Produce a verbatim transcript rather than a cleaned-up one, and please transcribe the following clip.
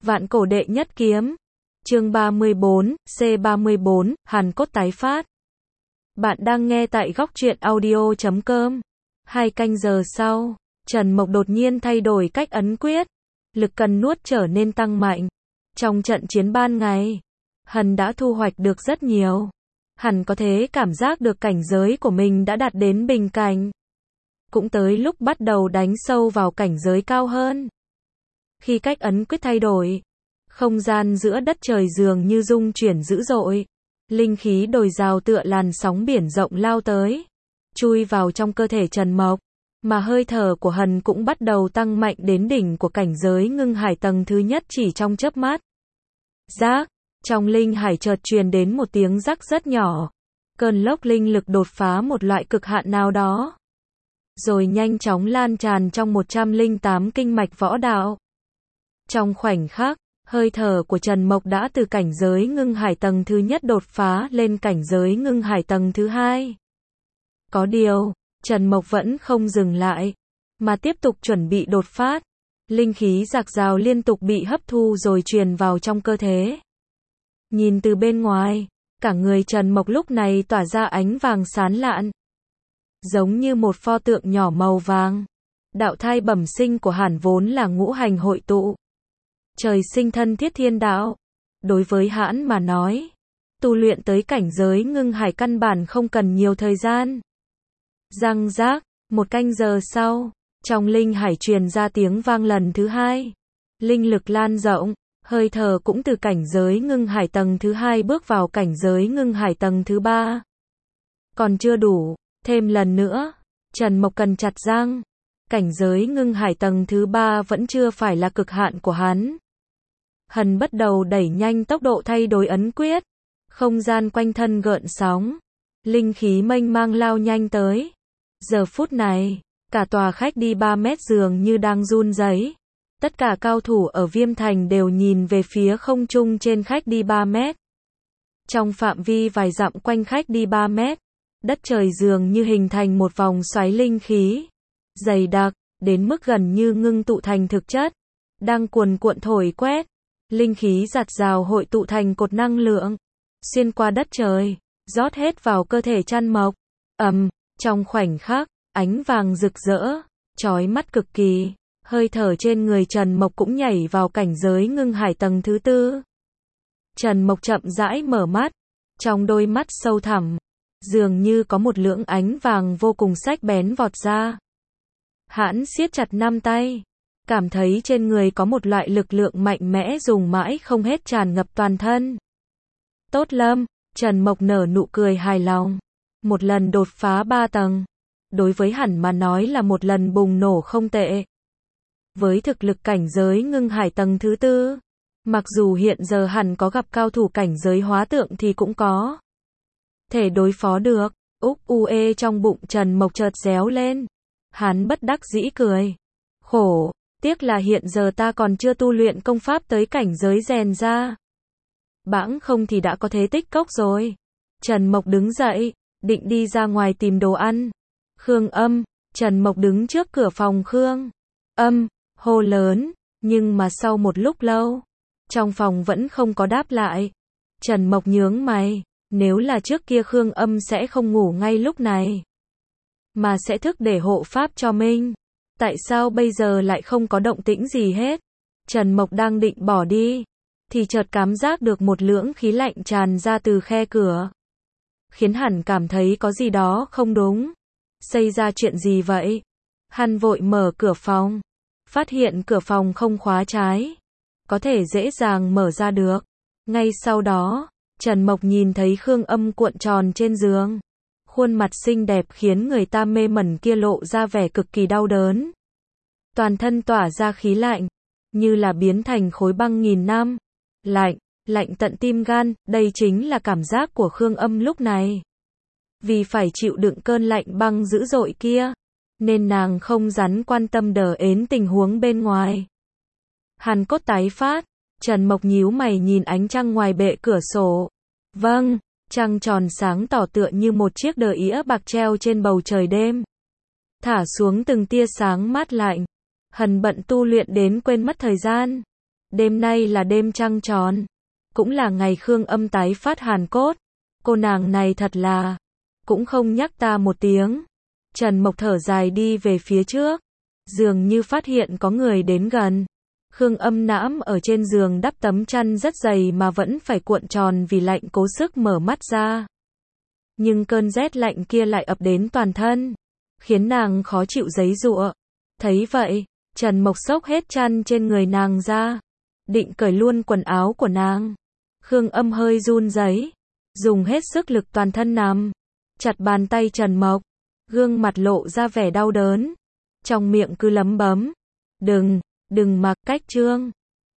Vạn cổ đệ nhất kiếm. Chương ba mươi bốn, C ba mươi bốn, hàn cốt tái phát. Bạn đang nghe tại góc truyện audio chấm com. Hai canh giờ sau, Trần Mộc đột nhiên thay đổi cách ấn quyết. Lực cần nuốt trở nên tăng mạnh. Trong trận chiến ban ngày, Hần đã thu hoạch được rất nhiều. Hẳn có thể cảm giác được cảnh giới của mình đã đạt đến bình cảnh. Cũng tới lúc bắt đầu đánh sâu vào cảnh giới cao hơn. Khi cách ấn quyết thay đổi, không gian giữa đất trời dường như rung chuyển dữ dội. Linh khí đồi dào tựa làn sóng biển rộng lao tới, chui vào trong cơ thể Trần Mộc, mà hơi thở của Hần cũng bắt đầu tăng mạnh đến đỉnh của cảnh giới ngưng hải tầng thứ nhất chỉ trong chớp mắt. Rác, trong linh hải chợt truyền đến một tiếng rắc rất nhỏ. Cơn lốc linh lực đột phá một loại cực hạn nào đó, rồi nhanh chóng lan tràn trong một trăm lẻ tám kinh mạch võ đạo. Trong khoảnh khắc, hơi thở của Trần Mộc đã từ cảnh giới ngưng hải tầng thứ nhất đột phá lên cảnh giới ngưng hải tầng thứ hai. Có điều, Trần Mộc vẫn không dừng lại, mà tiếp tục chuẩn bị đột phát. Linh khí dạt dào liên tục bị hấp thu rồi truyền vào trong cơ thể. Nhìn từ bên ngoài, cả người Trần Mộc lúc này tỏa ra ánh vàng sáng lạn, giống như một pho tượng nhỏ màu vàng. Đạo thai bẩm sinh của Hàn vốn là ngũ hành hội tụ, trời sinh thân thiết thiên đạo. Đối với Hãn mà nói, tu luyện tới cảnh giới ngưng hải căn bản không cần nhiều thời gian. Răng rác, một canh giờ sau, trong linh hải truyền ra tiếng vang lần thứ hai. Linh lực lan rộng, hơi thở cũng từ cảnh giới ngưng hải tầng thứ hai bước vào cảnh giới ngưng hải tầng thứ ba. Còn chưa đủ, thêm lần nữa. Trần Mộc cần chặt răng. Cảnh giới ngưng hải tầng thứ ba vẫn chưa phải là cực hạn của hắn. Hần bắt đầu đẩy nhanh tốc độ thay đổi ấn quyết. Không gian quanh thân gợn sóng. Linh khí mênh mang lao nhanh tới. Giờ phút này, cả tòa khách đi ba mét dường như đang run rẩy. Tất cả cao thủ ở Viêm Thành đều nhìn về phía không trung trên khách đi ba mét. Trong phạm vi vài dặm quanh khách đi ba mét, đất trời dường như hình thành một vòng xoáy linh khí dày đặc, đến mức gần như ngưng tụ thành thực chất, đang cuồn cuộn thổi quét. Linh khí dạt dào hội tụ thành cột năng lượng, xuyên qua đất trời, rót hết vào cơ thể Trần Mộc. Ầm, trong khoảnh khắc, ánh vàng rực rỡ, chói mắt cực kỳ. Hơi thở trên người Trần Mộc cũng nhảy vào cảnh giới ngưng hải tầng thứ tư. Trần Mộc chậm rãi mở mắt, trong đôi mắt sâu thẳm, dường như có một lưỡng ánh vàng vô cùng sắc bén vọt ra. Hãn siết chặt năm tay, cảm thấy trên người có một loại lực lượng mạnh mẽ dùng mãi không hết tràn ngập toàn thân. Tốt lắm, Trần Mộc nở nụ cười hài lòng. Một lần đột phá ba tầng, đối với hẳn mà nói là một lần bùng nổ không tệ. Với thực lực cảnh giới ngưng hải tầng thứ tư, mặc dù hiện giờ hẳn có gặp cao thủ cảnh giới hóa tượng thì cũng có thể đối phó được. Úc u ê trong bụng Trần Mộc chợt réo lên. Hắn bất đắc dĩ cười. Khổ, tiếc là hiện giờ ta còn chưa tu luyện công pháp tới cảnh giới rèn ra. Bẵng không thì đã có thế tích cốc rồi. Trần Mộc đứng dậy, định đi ra ngoài tìm đồ ăn. Khương Âm, Trần Mộc đứng trước cửa phòng Khương Âm, hô lớn, nhưng mà sau một lúc lâu, trong phòng vẫn không có đáp lại. Trần Mộc nhướng mày, nếu là trước kia Khương Âm sẽ không ngủ ngay lúc này, mà sẽ thức để hộ pháp cho mình. Tại sao bây giờ lại không có động tĩnh gì hết? Trần Mộc đang định bỏ đi, thì chợt cảm giác được một lưỡng khí lạnh tràn ra từ khe cửa, khiến hắn cảm thấy có gì đó không đúng. Xảy ra chuyện gì vậy? Hắn vội mở cửa phòng, phát hiện cửa phòng không khóa trái, có thể dễ dàng mở ra được. Ngay sau đó, Trần Mộc nhìn thấy Khương Âm cuộn tròn trên giường, khuôn mặt xinh đẹp khiến người ta mê mẩn kia lộ ra vẻ cực kỳ đau đớn. Toàn thân tỏa ra khí lạnh, như là biến thành khối băng nghìn năm. Lạnh, lạnh tận tim gan, đây chính là cảm giác của Khương Âm lúc này. Vì phải chịu đựng cơn lạnh băng dữ dội kia, nên nàng không dám quan tâm đờ ến tình huống bên ngoài. Hàn cốt tái phát, Trần Mộc nhíu mày nhìn ánh trăng ngoài bệ cửa sổ. Vâng, trăng tròn sáng tỏ tựa như một chiếc đờ ĩa bạc treo trên bầu trời đêm, thả xuống từng tia sáng mát lạnh. Hần bận tu luyện đến quên mất thời gian. Đêm nay là đêm trăng tròn, cũng là ngày Khương Âm tái phát hàn cốt. Cô nàng này thật là, cũng không nhắc ta một tiếng. Trần Mộc thở dài đi về phía trước, dường như phát hiện có người đến gần. Khương Âm nãm ở trên giường đắp tấm chăn rất dày mà vẫn phải cuộn tròn vì lạnh, cố sức mở mắt ra. Nhưng cơn rét lạnh kia lại ập đến toàn thân, khiến nàng khó chịu giãy giụa. Thấy vậy, Trần Mộc xốc hết chăn trên người nàng ra, định cởi luôn quần áo của nàng. Khương Âm hơi run rẩy, dùng hết sức lực toàn thân nắm chặt bàn tay Trần Mộc, gương mặt lộ ra vẻ đau đớn, trong miệng cứ lẩm bẩm, "Đừng, đừng mà." Cách Trương